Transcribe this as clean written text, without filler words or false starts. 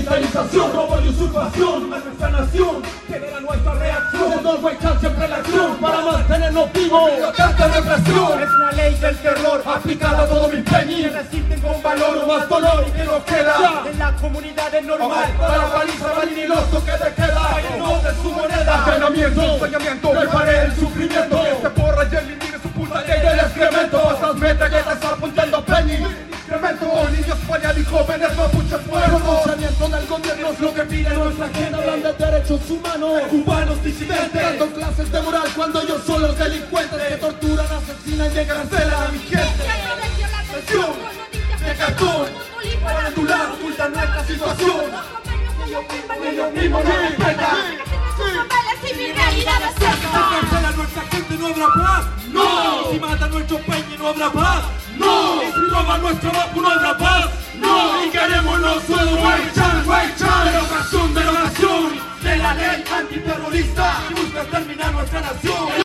militarización, robo y usurpación a nuestra nación, genera nuestra reacción. No hay chance siempre la acción para mantenernos vivos. Tanta represión es una ley del terror aplicada a todo mi empeño. Que resisten con valor o más dolor y que nos queda en la comunidad es normal. Para paliza, balín y los toques de queda. En no de su moneda, entrenamiento, ensañamiento, prepare el sufrimiento. Que este porra y el tiene su puta ley del excremento. Estas metralletas apuntando a Peñi. Incremento, niños pañal y jóvenes mapuches muertos. Pronunciamiento del gobierno es lo que pide nuestra agenda. Hablan de derechos humanos, cubanos disidentes, dando clases de moral cuando ellos son los delincuentes que torturan, asesinan y encarcelan a mi gente. Presión de cartón para anular, ocultan nuestra situación. Ellos mismos no respetan. Si cancelan nuestra gente no habrá paz. No. Y si matan nuestro peña no habrá paz. No. Y si roban nuestro vacu no habrá paz. No.